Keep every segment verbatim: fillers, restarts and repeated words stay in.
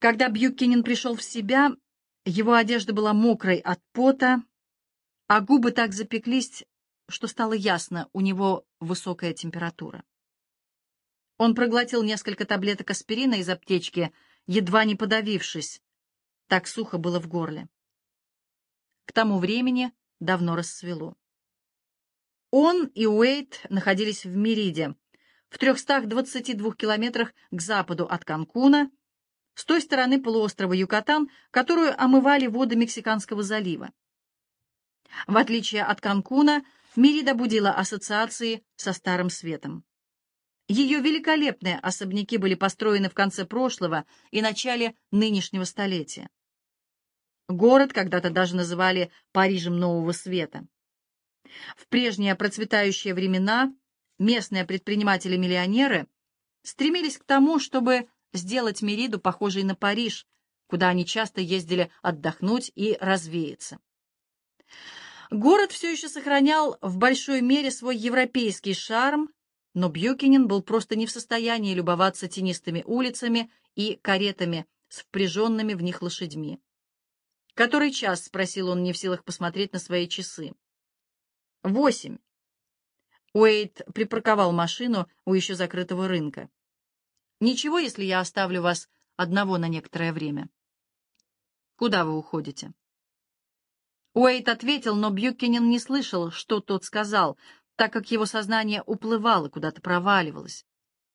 Когда Бьюкенен пришел в себя, его одежда была мокрой от пота, а губы так запеклись, что стало ясно, у него высокая температура. Он проглотил несколько таблеток аспирина из аптечки, едва не подавившись. Так сухо было в горле. К тому времени давно рассвело. Он и Уэйд находились в Мериде, в трехстах двадцати двух километрах к западу от Канкуна, с той стороны полуострова Юкатан, которую омывали воды Мексиканского залива. В отличие от Канкуна, Мерида будила ассоциации со Старым Светом. Ее великолепные особняки были построены в конце прошлого и начале нынешнего столетия. Город когда-то даже называли Парижем Нового Света. В прежние процветающие времена местные предприниматели-миллионеры стремились к тому, чтобы сделать Мериду похожей на Париж, куда они часто ездили отдохнуть и развеяться. Город все еще сохранял в большой мере свой европейский шарм, но Бьюкенен был просто не в состоянии любоваться тенистыми улицами и каретами с впряженными в них лошадьми. «Который час?» — спросил он, не в силах посмотреть на свои часы. «Восемь». Уэйд припарковал машину у еще закрытого рынка. «Ничего, если я оставлю вас одного на некоторое время?» «Куда вы уходите?» Уэйд ответил, но Бьюкенен не слышал, что тот сказал, так как его сознание уплывало, куда-то проваливалось.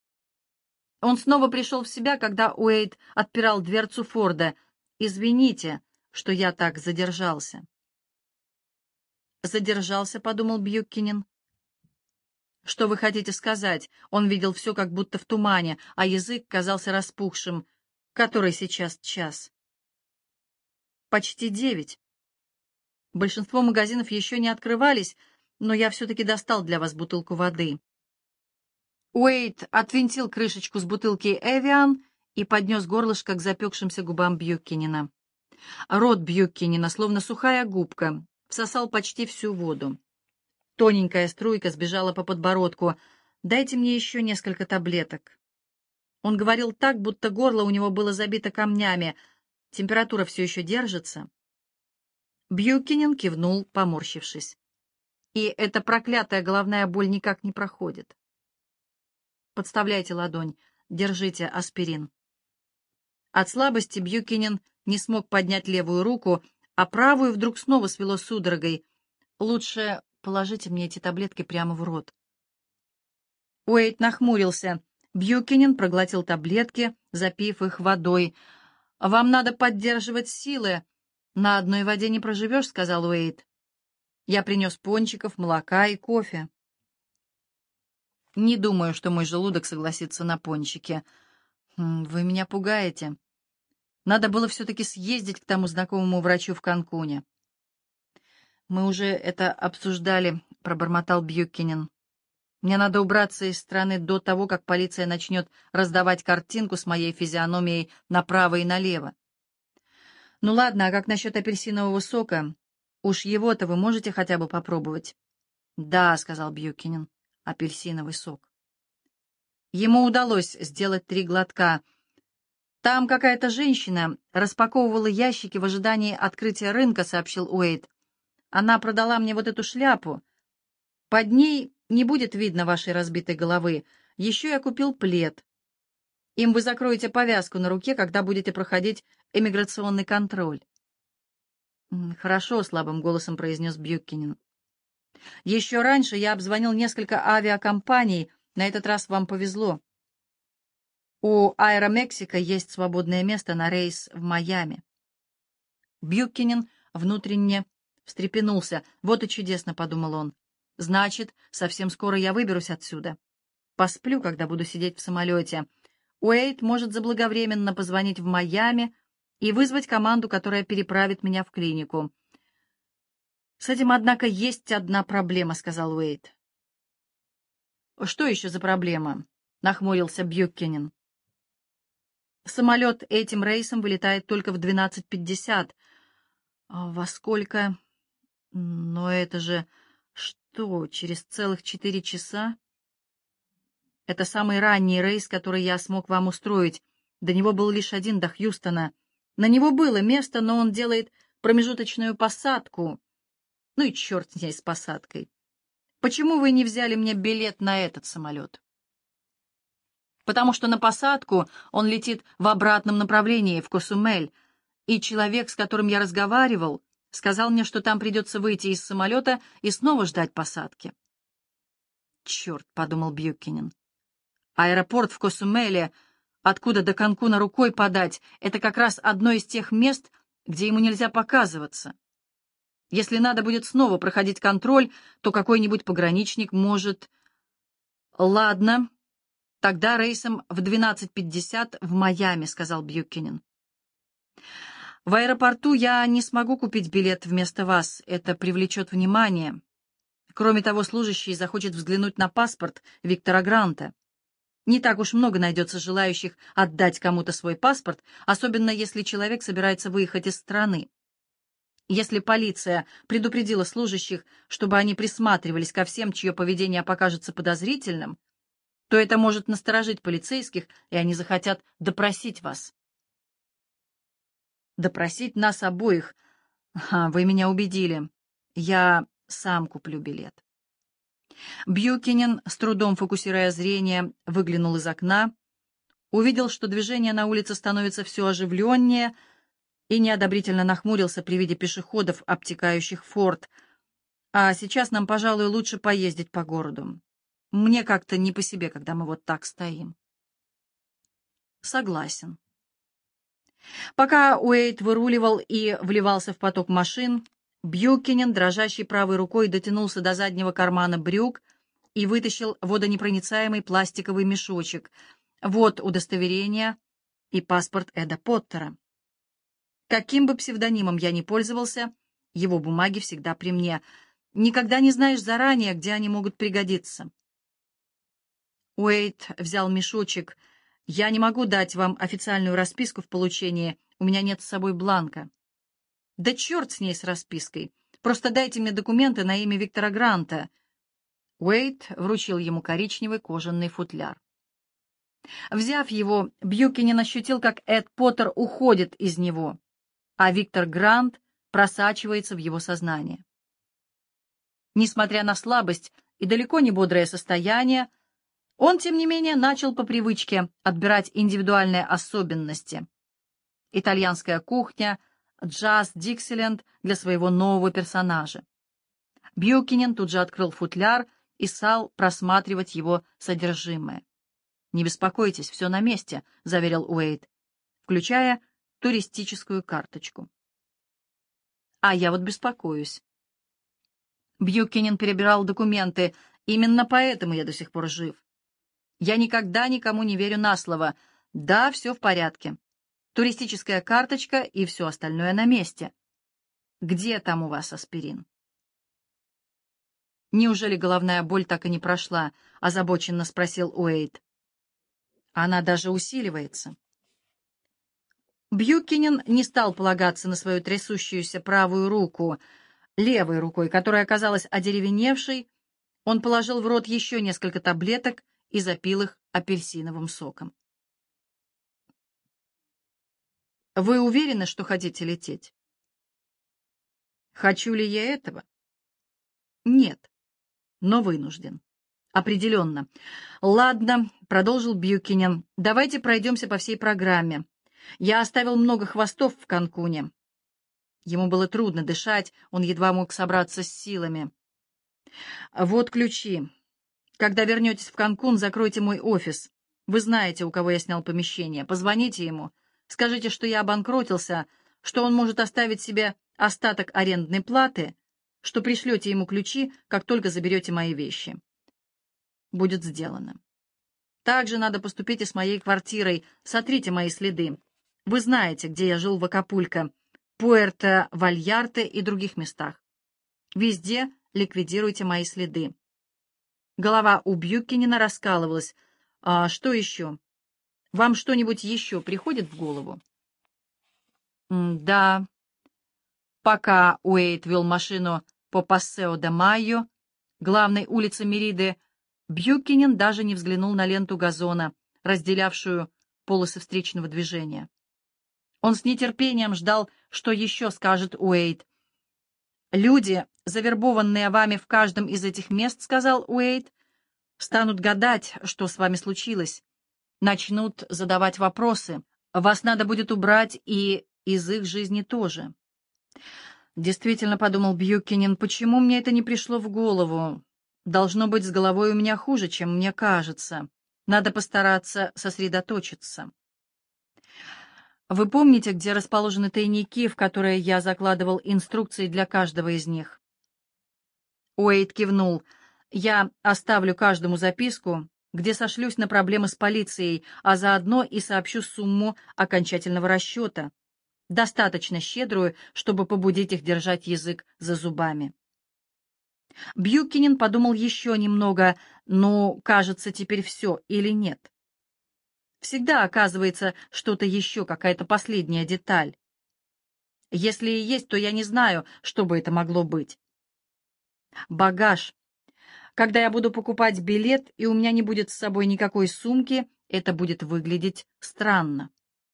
Он снова пришел в себя, когда Уэйд отпирал дверцу Форда. «Извините, что я так задержался». «Задержался», — подумал Бьюкенен. «Что вы хотите сказать?» Он видел все как будто в тумане, а язык казался распухшим. «Который сейчас час?» «Почти девять. Большинство магазинов еще не открывались, но я все-таки достал для вас бутылку воды». Уэйд отвинтил крышечку с бутылки «Эвиан» и поднес горлышко к запекшимся губам Бьюкенена. Рот Бьюкенена, словно сухая губка, всосал почти всю воду. Тоненькая струйка сбежала по подбородку. «Дайте мне еще несколько таблеток». Он говорил так, будто горло у него было забито камнями. «Температура все еще держится?» Бьюкенен кивнул, поморщившись. «И эта проклятая головная боль никак не проходит». «Подставляйте ладонь. Держите аспирин». От слабости Бьюкенен не смог поднять левую руку, а правую вдруг снова свело судорогой. «Лучше положите мне эти таблетки прямо в рот». Уэйд нахмурился. Бьюкенен проглотил таблетки, запив их водой. «Вам надо поддерживать силы. На одной воде не проживешь», — сказал Уэйд. «Я принес пончиков, молока и кофе». «Не думаю, что мой желудок согласится на пончики. Вы меня пугаете. Надо было все-таки съездить к тому знакомому врачу в Канкуне». «Мы уже это обсуждали», — пробормотал Бьюкенен. «Мне надо убраться из страны до того, как полиция начнет раздавать картинку с моей физиономией направо и налево». «Ну ладно, а как насчет апельсинового сока? Уж его-то вы можете хотя бы попробовать?» «Да», — сказал Бьюкенен, — «апельсиновый сок». Ему удалось сделать три глотка. «Там какая-то женщина распаковывала ящики в ожидании открытия рынка», — сообщил Уэйд. «Она продала мне вот эту шляпу. Под ней не будет видно вашей разбитой головы. Еще я купил плед. Им вы закроете повязку на руке, когда будете проходить эмиграционный контроль». «Хорошо», — слабым голосом произнес Бьюкенен. «Еще раньше я обзвонил несколько авиакомпаний. На этот раз вам повезло. У Аэромексика есть свободное место на рейс в Майами». Бьюкенен внутренне встрепенулся. «Вот и чудесно», — подумал он. «Значит, совсем скоро я выберусь отсюда. Посплю, когда буду сидеть в самолете. Уэйд может заблаговременно позвонить в Майами и вызвать команду, которая переправит меня в клинику». «С этим, однако, есть одна проблема», — сказал Уэйд. «Что еще за проблема?» — нахмурился Бьюкенен. «Самолет этим рейсом вылетает только в двенадцать пятьдесят. Во сколько? Но это же что, через целых четыре часа? Это самый ранний рейс, который я смог вам устроить. До него был лишь один, до Хьюстона. На него было место, но он делает промежуточную посадку. Ну и черт с ней, с посадкой. Почему вы не взяли мне билет на этот самолет? Потому что на посадку он летит в обратном направлении, в Косумель, и человек, с которым я разговаривал, сказал мне, что там придется выйти из самолета и снова ждать посадки. «Черт», — подумал Бьюкенен. «Аэропорт в Косумеле, откуда до Канкуна рукой подать, это как раз одно из тех мест, где ему нельзя показываться. Если надо будет снова проходить контроль, то какой-нибудь пограничник может...» «Ладно, тогда рейсом в двенадцать пятьдесят в Майами», — сказал Бьюкенен. «В аэропорту я не смогу купить билет вместо вас, это привлечет внимание. Кроме того, служащий захочет взглянуть на паспорт Виктора Гранта. Не так уж много найдется желающих отдать кому-то свой паспорт, особенно если человек собирается выехать из страны. Если полиция предупредила служащих, чтобы они присматривались ко всем, чье поведение покажется подозрительным, то это может насторожить полицейских, и они захотят допросить вас». «Допросить нас обоих? А, вы меня убедили. Я сам куплю билет». Бьюкенен, с трудом фокусируя зрение, выглянул из окна, увидел, что движение на улице становится все оживленнее, и неодобрительно нахмурился при виде пешеходов, обтекающих форт. «А сейчас нам, пожалуй, лучше поездить по городу. Мне как-то не по себе, когда мы вот так стоим». «Согласен». Пока Уэйд выруливал и вливался в поток машин, Бьюкенен, дрожащей правой рукой, дотянулся до заднего кармана брюк и вытащил водонепроницаемый пластиковый мешочек. Вот удостоверение и паспорт Эда Поттера. Каким бы псевдонимом я ни пользовался, его бумаги всегда при мне. Никогда не знаешь заранее, где они могут пригодиться. Уэйд взял мешочек. «Я не могу дать вам официальную расписку в получении, у меня нет с собой бланка». «Да черт с ней, с распиской. Просто дайте мне документы на имя Виктора Гранта». Уэйд вручил ему коричневый кожаный футляр. Взяв его, Бьюкенен ощутил, как Эд Поттер уходит из него, а Виктор Грант просачивается в его сознание. Несмотря на слабость и далеко не бодрое состояние, он, тем не менее, начал по привычке отбирать индивидуальные особенности. Итальянская кухня, джаз, Диксиленд для своего нового персонажа. Бьюкенен тут же открыл футляр и стал просматривать его содержимое. «Не беспокойтесь, все на месте», — заверил Уэйд, включая туристическую карточку. «А я вот беспокоюсь». Бьюкенен перебирал документы. «Именно поэтому я до сих пор жив. Я никогда никому не верю на слово. Да, все в порядке. Туристическая карточка и все остальное на месте. Где там у вас аспирин?» «Неужели головная боль так и не прошла?» — озабоченно спросил Уэйд. «Она даже усиливается». Бьюкенен не стал полагаться на свою трясущуюся правую руку. Левой рукой, которая оказалась одеревеневшей, он положил в рот еще несколько таблеток и запил их апельсиновым соком. «Вы уверены, что хотите лететь?» «Хочу ли я этого?» «Нет, но вынужден. Определенно. Ладно», — продолжил Бьюкенен, — «давайте пройдемся по всей программе. Я оставил много хвостов в Канкуне». Ему было трудно дышать, он едва мог собраться с силами. «Вот ключи. Когда вернетесь в Канкун, закройте мой офис. Вы знаете, у кого я снял помещение. Позвоните ему. Скажите, что я обанкротился, что он может оставить себе остаток арендной платы, что пришлете ему ключи, как только заберете мои вещи. Будет сделано. Также надо поступить и с моей квартирой. Сотрите мои следы. Вы знаете, где я жил в Акапулько, Пуэрто-Вальярте и других местах. Везде ликвидируйте мои следы». Голова у Бьюкенена раскалывалась. «А что еще? Вам что-нибудь еще приходит в голову?» «Да». Пока Уэйд вел машину по Пассео де Майо, главной улице Мериды, Бьюкенен даже не взглянул на ленту газона, разделявшую полосы встречного движения. Он с нетерпением ждал, что еще скажет Уэйд. «Люди, завербованные вами в каждом из этих мест, — сказал Уэйд, — станут гадать, что с вами случилось, начнут задавать вопросы. Вас надо будет убрать и из их жизни тоже». «Действительно, — подумал Бьюкинен, — почему мне это не пришло в голову? Должно быть, с головой у меня хуже, чем мне кажется. Надо постараться сосредоточиться». «Вы помните, где расположены тайники, в которые я закладывал инструкции для каждого из них?» Уэйд кивнул. «Я оставлю каждому записку, где сошлюсь на проблемы с полицией, а заодно и сообщу сумму окончательного расчета, достаточно щедрую, чтобы побудить их держать язык за зубами». Бьюкинен подумал еще немного, ну, кажется, теперь все или нет. Всегда оказывается что-то еще, какая-то последняя деталь. Если и есть, то я не знаю, что бы это могло быть. Багаж. Когда я буду покупать билет, и у меня не будет с собой никакой сумки, это будет выглядеть странно.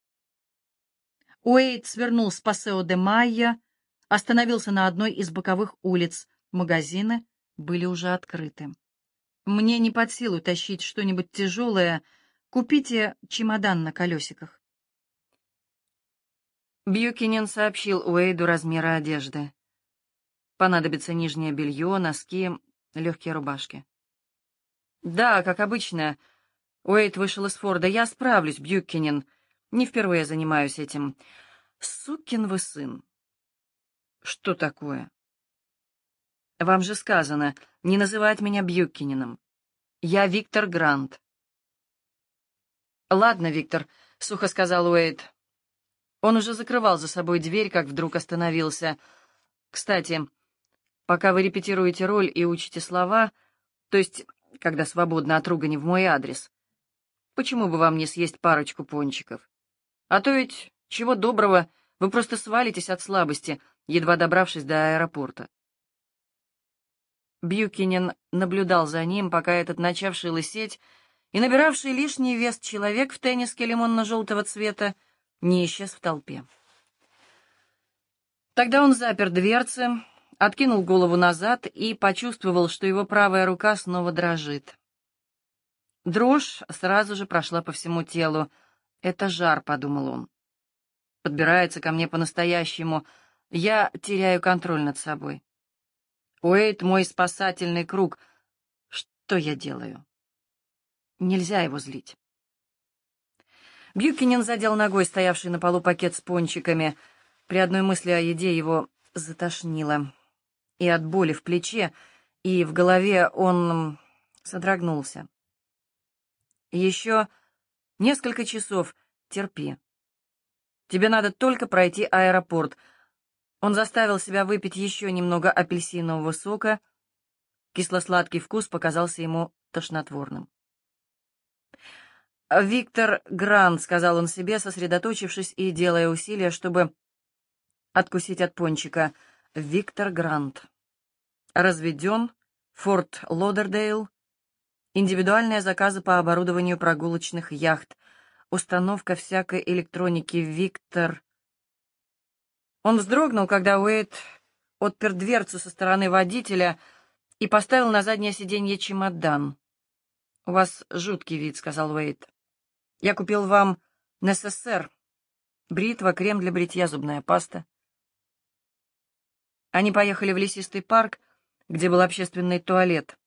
Уэйд свернул с Пасео де Майя, остановился на одной из боковых улиц. Магазины были уже открыты. «Мне не под силу тащить что-нибудь тяжелое. Купите чемодан на колесиках». Бьюкинен сообщил Уэйду размеры одежды. Понадобится нижнее белье, носки, легкие рубашки. «Да, как обычно». Уэйд вышел из Форда. «Я справлюсь, Бьюкинен. Не впервые занимаюсь этим». «Сукин вы сын». «Что такое?» «Вам же сказано, не называть меня Бьюкиненом. Я Виктор Грант». «Ладно, Виктор», — сухо сказал Уэйд. Он уже закрывал за собой дверь, как вдруг остановился. «Кстати, пока вы репетируете роль и учите слова, то есть, когда свободно от ругани в мой адрес, почему бы вам не съесть парочку пончиков? А то ведь, чего доброго, вы просто свалитесь от слабости, едва добравшись до аэропорта». Бьюкинен наблюдал за ним, пока этот начавший лысеть и набиравший лишний вес человек в тенниске лимонно-желтого цвета не исчез в толпе. Тогда он запер дверцы, откинул голову назад и почувствовал, что его правая рука снова дрожит. Дрожь сразу же прошла по всему телу. «Это жар», — подумал он. «Подбирается ко мне по-настоящему. Я теряю контроль над собой. Уэйд — мой спасательный круг. Что я делаю?» Нельзя его злить. Бьюкинен задел ногой стоявший на полу пакет с пончиками. При одной мысли о еде его затошнило. И от боли в плече, и в голове он содрогнулся. «Еще несколько часов терпи. Тебе надо только пройти аэропорт». Он заставил себя выпить еще немного апельсинового сока. Кисло-сладкий вкус показался ему тошнотворным. «Виктор Грант», — сказал он себе, сосредоточившись и делая усилия, чтобы откусить от пончика. «Виктор Грант. Разведен. Форт Лодердейл. Индивидуальные заказы по оборудованию прогулочных яхт. Установка всякой электроники. Виктор...» Он вздрогнул, когда Уэйд отпер дверцу со стороны водителя и поставил на заднее сиденье чемодан. «У вас жуткий вид», — сказал Уэйд. «Я купил вам НССР. Бритва, крем для бритья, зубная паста». Они поехали в лесистый парк, где был общественный туалет.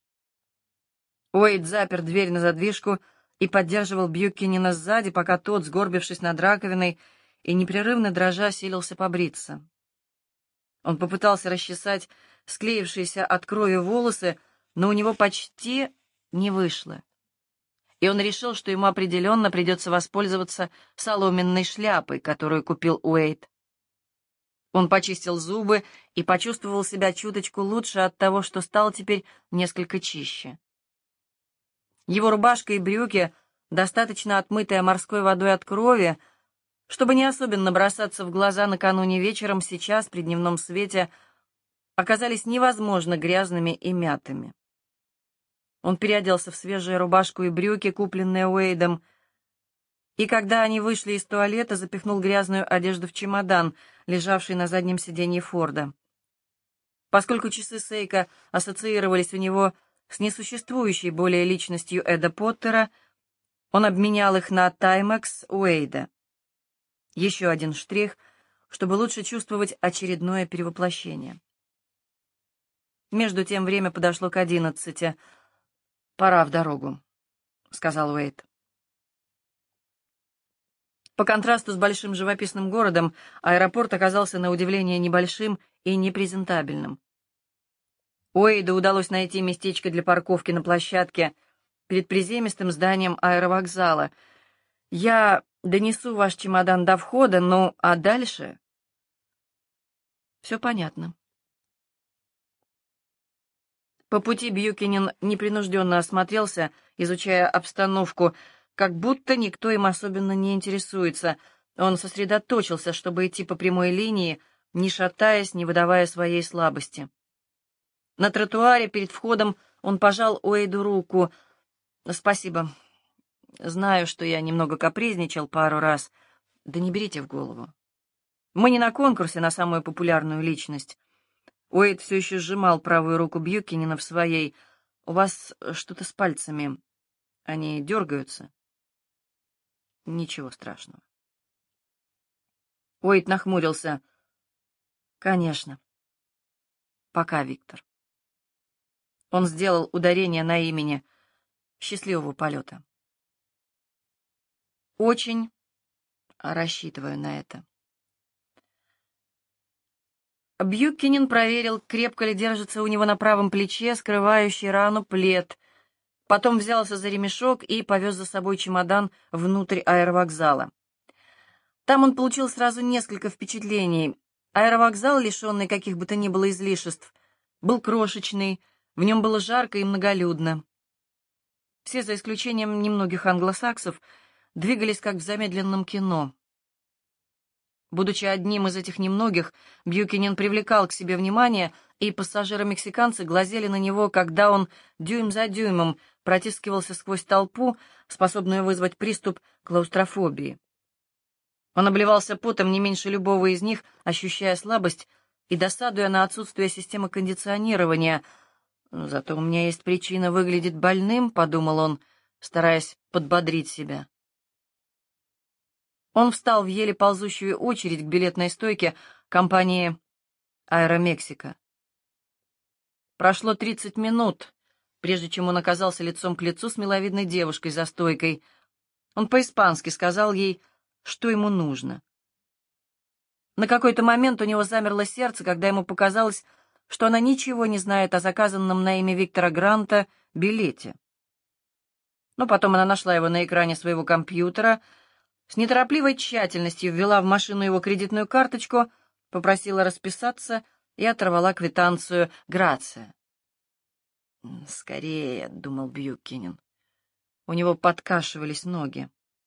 Уэйд запер дверь на задвижку и поддерживал Бьюкинена сзади, пока тот, сгорбившись над раковиной и непрерывно дрожа, силился побриться. Он попытался расчесать склеившиеся от крови волосы, но у него почти не вышло. И он решил, что ему определенно придется воспользоваться соломенной шляпой, которую купил Уэйд. Он почистил зубы и почувствовал себя чуточку лучше от того, что стал теперь несколько чище. Его рубашка и брюки, достаточно отмытые морской водой от крови, чтобы не особенно бросаться в глаза накануне вечером, сейчас, при дневном свете, оказались невозможно грязными и мятыми. Он переоделся в свежую рубашку и брюки, купленные Уэйдом. и когда они вышли из туалета, запихнул грязную одежду в чемодан, лежавший на заднем сиденье Форда. Поскольку часы Сейка ассоциировались у него с несуществующей более личностью Эда Поттера, он обменял их на Таймекс Уэйда. Еще один штрих, чтобы лучше чувствовать очередное перевоплощение. Между тем время подошло к одиннадцати. «Пора в дорогу», — сказал Уэйд. По контрасту с большим живописным городом, аэропорт оказался на удивление небольшим и непрезентабельным. Уэйду удалось найти местечко для парковки на площадке перед приземистым зданием аэровокзала. «Я донесу ваш чемодан до входа, ну, а дальше...» «Все понятно». По пути Бьюкинен непринужденно осмотрелся, изучая обстановку, как будто никто им особенно не интересуется. Он сосредоточился, чтобы идти по прямой линии, не шатаясь, не выдавая своей слабости. На тротуаре перед входом он пожал Уэйду руку. «Спасибо. Знаю, что я немного капризничал пару раз. Да не берите в голову. Мы не на конкурсе на самую популярную личность». Уэйд все еще сжимал правую руку Бьюкинена в своей. «У вас что-то с пальцами. Они дергаются?» «Ничего страшного». Уэйд нахмурился. «Конечно. Пока, Виктор». Он сделал ударение на имени. «Счастливого полета». «Очень рассчитываю на это». Бьюкинен проверил, крепко ли держится у него на правом плече скрывающий рану плед. Потом взялся за ремешок и повез за собой чемодан внутрь аэровокзала. Там он получил сразу несколько впечатлений. Аэровокзал, лишенный каких бы то ни было излишеств, был крошечный, в нем было жарко и многолюдно. Все, за исключением немногих англосаксов, двигались как в замедленном кино. Будучи одним из этих немногих, Бьюкинен привлекал к себе внимание, и пассажиры-мексиканцы глазели на него, когда он дюйм за дюймом протискивался сквозь толпу, способную вызвать приступ клаустрофобии. Он обливался потом не меньше любого из них, ощущая слабость и досадуя на отсутствие системы кондиционирования. «Зато у меня есть причина выглядеть больным», — подумал он, стараясь подбодрить себя. Он встал в еле ползущую очередь к билетной стойке компании «Аэромексика». Прошло тридцать минут, прежде чем он оказался лицом к лицу с миловидной девушкой за стойкой. Он по-испански сказал ей, что ему нужно. На какой-то момент у него замерло сердце, когда ему показалось, что она ничего не знает о заказанном на имя Виктора Гранта билете. Но потом она нашла его на экране своего компьютера, с неторопливой тщательностью ввела в машину его кредитную карточку, попросила расписаться и оторвала квитанцию. «Грация». «Скорее», — думал Бьюкинен. У него подкашивались ноги.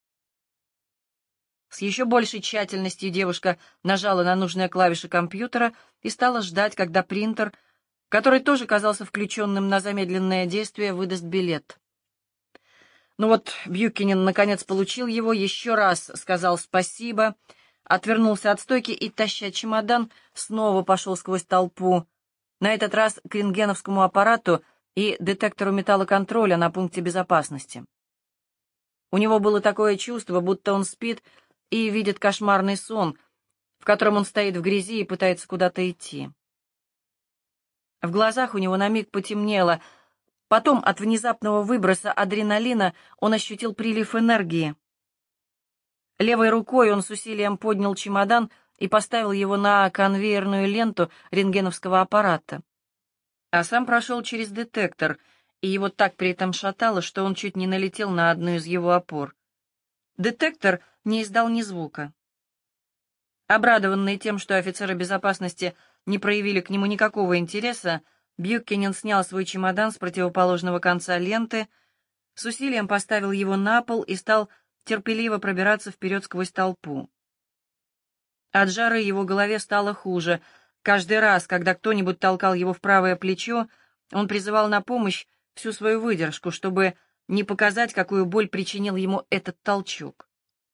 С еще большей тщательностью девушка нажала на нужные клавиши компьютера и стала ждать, когда принтер, который тоже казался включенным на замедленное действие, выдаст билет. Ну вот, Бьюкинен наконец получил его, еще раз сказал спасибо, отвернулся от стойки и, таща чемодан, снова пошел сквозь толпу, на этот раз к рентгеновскому аппарату и детектору металлоконтроля на пункте безопасности. У него было такое чувство, будто он спит и видит кошмарный сон, в котором он стоит в грязи и пытается куда-то идти. В глазах у него на миг потемнело. Потом от внезапного выброса адреналина он ощутил прилив энергии. Левой рукой он с усилием поднял чемодан и поставил его на конвейерную ленту рентгеновского аппарата. А сам прошел через детектор, и его так при этом шатало, что он чуть не налетел на одну из его опор. Детектор не издал ни звука. Обрадованный тем, что офицеры безопасности не проявили к нему никакого интереса, Бьюкинен снял свой чемодан с противоположного конца ленты, с усилием поставил его на пол и стал терпеливо пробираться вперед сквозь толпу. От жары его голове стало хуже. Каждый раз, когда кто-нибудь толкал его в правое плечо, он призывал на помощь всю свою выдержку, чтобы не показать, какую боль причинил ему этот толчок.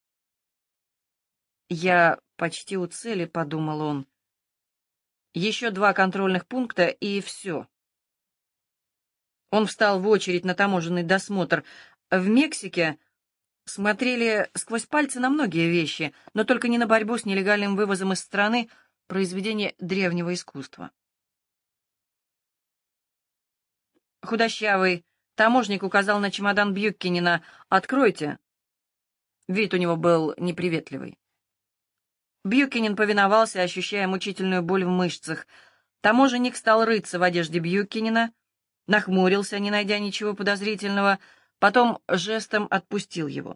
«Я почти у цели», — подумал он. «Еще два контрольных пункта, и все». Он встал в очередь на таможенный досмотр. В Мексике смотрели сквозь пальцы на многие вещи, но только не на борьбу с нелегальным вывозом из страны произведения древнего искусства. Худощавый таможник указал на чемодан Бьюккенена. «Откройте». Вид у него был неприветливый. Бьюкенен повиновался, ощущая мучительную боль в мышцах. Таможенник стал рыться в одежде Бьюкенена, нахмурился, не найдя ничего подозрительного, потом жестом отпустил его.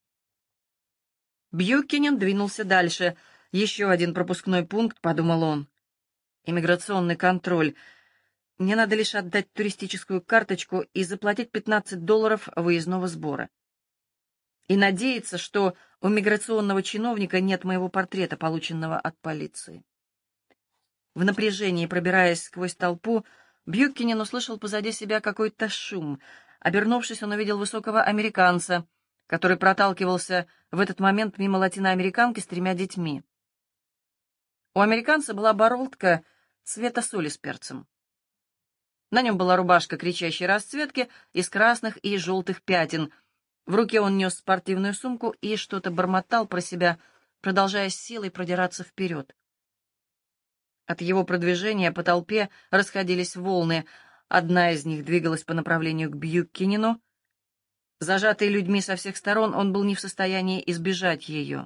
Бьюкенен двинулся дальше. «Еще один пропускной пункт», — подумал он. «Иммиграционный контроль. Мне надо лишь отдать туристическую карточку и заплатить пятнадцать долларов выездного сбора. И надеяться, что у миграционного чиновника нет моего портрета, полученного от полиции». В напряжении, пробираясь сквозь толпу, Бьюкенен услышал позади себя какой-то шум. Обернувшись, он увидел высокого американца, который проталкивался в этот момент мимо латиноамериканки с тремя детьми. У американца была бородка цвета соли с перцем. На нем была рубашка кричащей расцветки из красных и желтых пятен. В руке он нес спортивную сумку и что-то бормотал про себя, продолжая с силой продираться вперед. От его продвижения по толпе расходились волны. Одна из них двигалась по направлению к Бьюккенену. Зажатый людьми со всех сторон, он был не в состоянии избежать ее.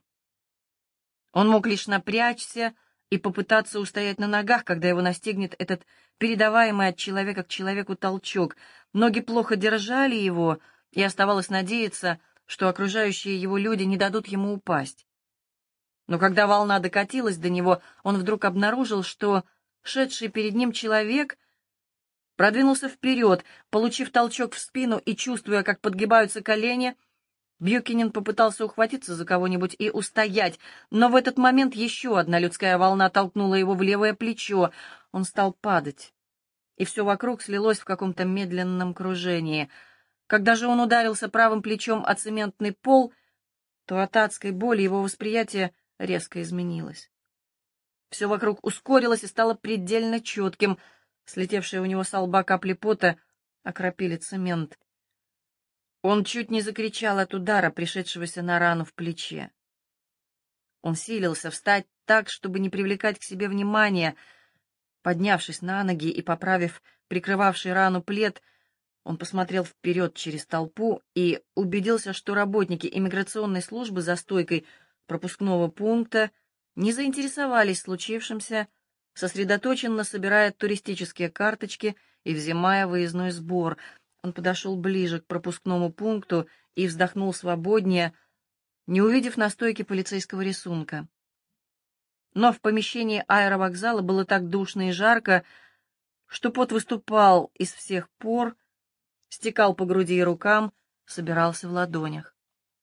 Он мог лишь напрячься и попытаться устоять на ногах, когда его настигнет этот передаваемый от человека к человеку толчок. Ноги плохо держали его, и оставалось надеяться, что окружающие его люди не дадут ему упасть. Но когда волна докатилась до него, он вдруг обнаружил, что шедший перед ним человек продвинулся вперед. Получив толчок в спину и чувствуя, как подгибаются колени, Бьюкенен попытался ухватиться за кого-нибудь и устоять, но в этот момент еще одна людская волна толкнула его в левое плечо. Он стал падать, и все вокруг слилось в каком-то медленном кружении. Когда же он ударился правым плечом о цементный пол, то от адской боли его восприятие резко изменилось. Все вокруг ускорилось и стало предельно четким. Слетевшие у него со лба капли пота окропили цемент. Он чуть не закричал от удара, пришедшегося на рану в плече. Он силился встать так, чтобы не привлекать к себе внимания. Поднявшись на ноги и поправив прикрывавший рану плед, он посмотрел вперед через толпу и убедился, что работники иммиграционной службы за стойкой пропускного пункта не заинтересовались случившимся, сосредоточенно собирая туристические карточки и взимая выездной сбор. Он подошел ближе к пропускному пункту и вздохнул свободнее, не увидев на стойке полицейского рисунка. Но в помещении аэровокзала было так душно и жарко, что пот выступал из всех пор, стекал по груди и рукам, собирался в ладонях.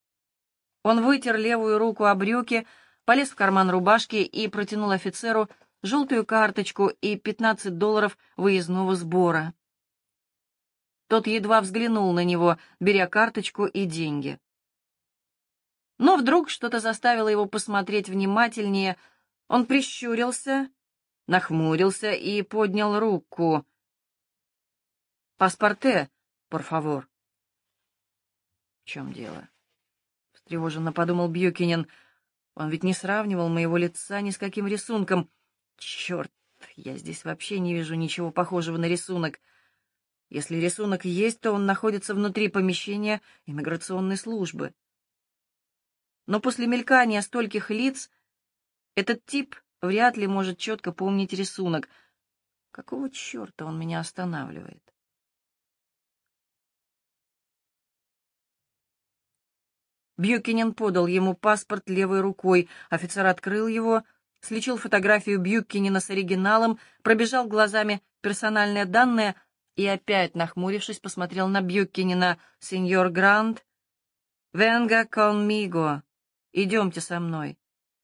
Он вытер левую руку о брюки, полез в карман рубашки и протянул офицеру желтую карточку и пятнадцать долларов выездного сбора. Тот едва взглянул на него, беря карточку и деньги. Но вдруг что-то заставило его посмотреть внимательнее. Он прищурился, нахмурился и поднял руку. «Паспорте, por favor». «В чем дело?» — встревоженно подумал Бьюкенен. «Он ведь не сравнивал моего лица ни с каким рисунком. Черт, я здесь вообще не вижу ничего похожего на рисунок. Если рисунок есть, то он находится внутри помещения иммиграционной службы. Но после мелькания стольких лиц этот тип вряд ли может четко помнить рисунок. Какого черта он меня останавливает?» Бьюкенен подал ему паспорт левой рукой. Офицер открыл его, сличил фотографию Бьюкенена с оригиналом, пробежал глазами персональные данные и опять, нахмурившись, посмотрел на Бьюкенена. «Сеньор Грант, venga conmigo, идемте со мной».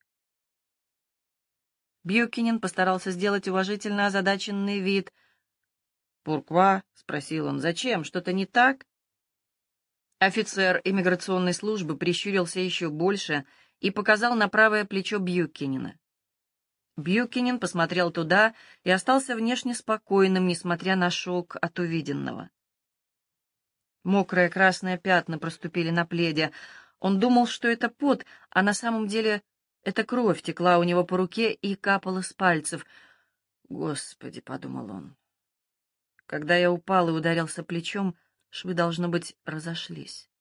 Бьюкенен постарался сделать уважительно озадаченный вид. «Pourquoi?» — спросил он. «Зачем? Что-то не так?» Офицер иммиграционной службы прищурился еще больше и показал на правое плечо Бьюкинена. Бьюкинен посмотрел туда и остался внешне спокойным, несмотря на шок от увиденного. Мокрые красные пятна проступили на пледе. Он думал, что это пот, а на самом деле эта кровь текла у него по руке и капала с пальцев. «Господи», — подумал он, — «когда я упал и ударился плечом, швы, должно быть, разошлись».